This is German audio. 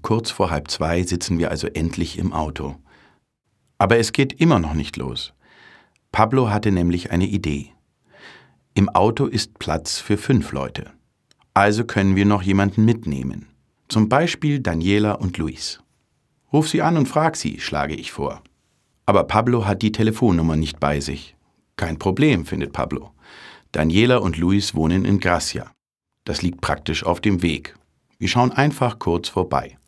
Kurz vor 1:30 sitzen wir also endlich im Auto. Aber es geht immer noch nicht los. Pablo hatte nämlich eine Idee. Im Auto ist Platz für 5 Leute. Also können wir noch jemanden mitnehmen. Zum Beispiel Daniela und Luis. Ruf sie an und frag sie, schlage ich vor. Aber Pablo hat die Telefonnummer nicht bei sich. Kein Problem, findet Pablo. Daniela und Luis wohnen in Gracia. Das liegt praktisch auf dem Weg. Wir schauen einfach kurz vorbei.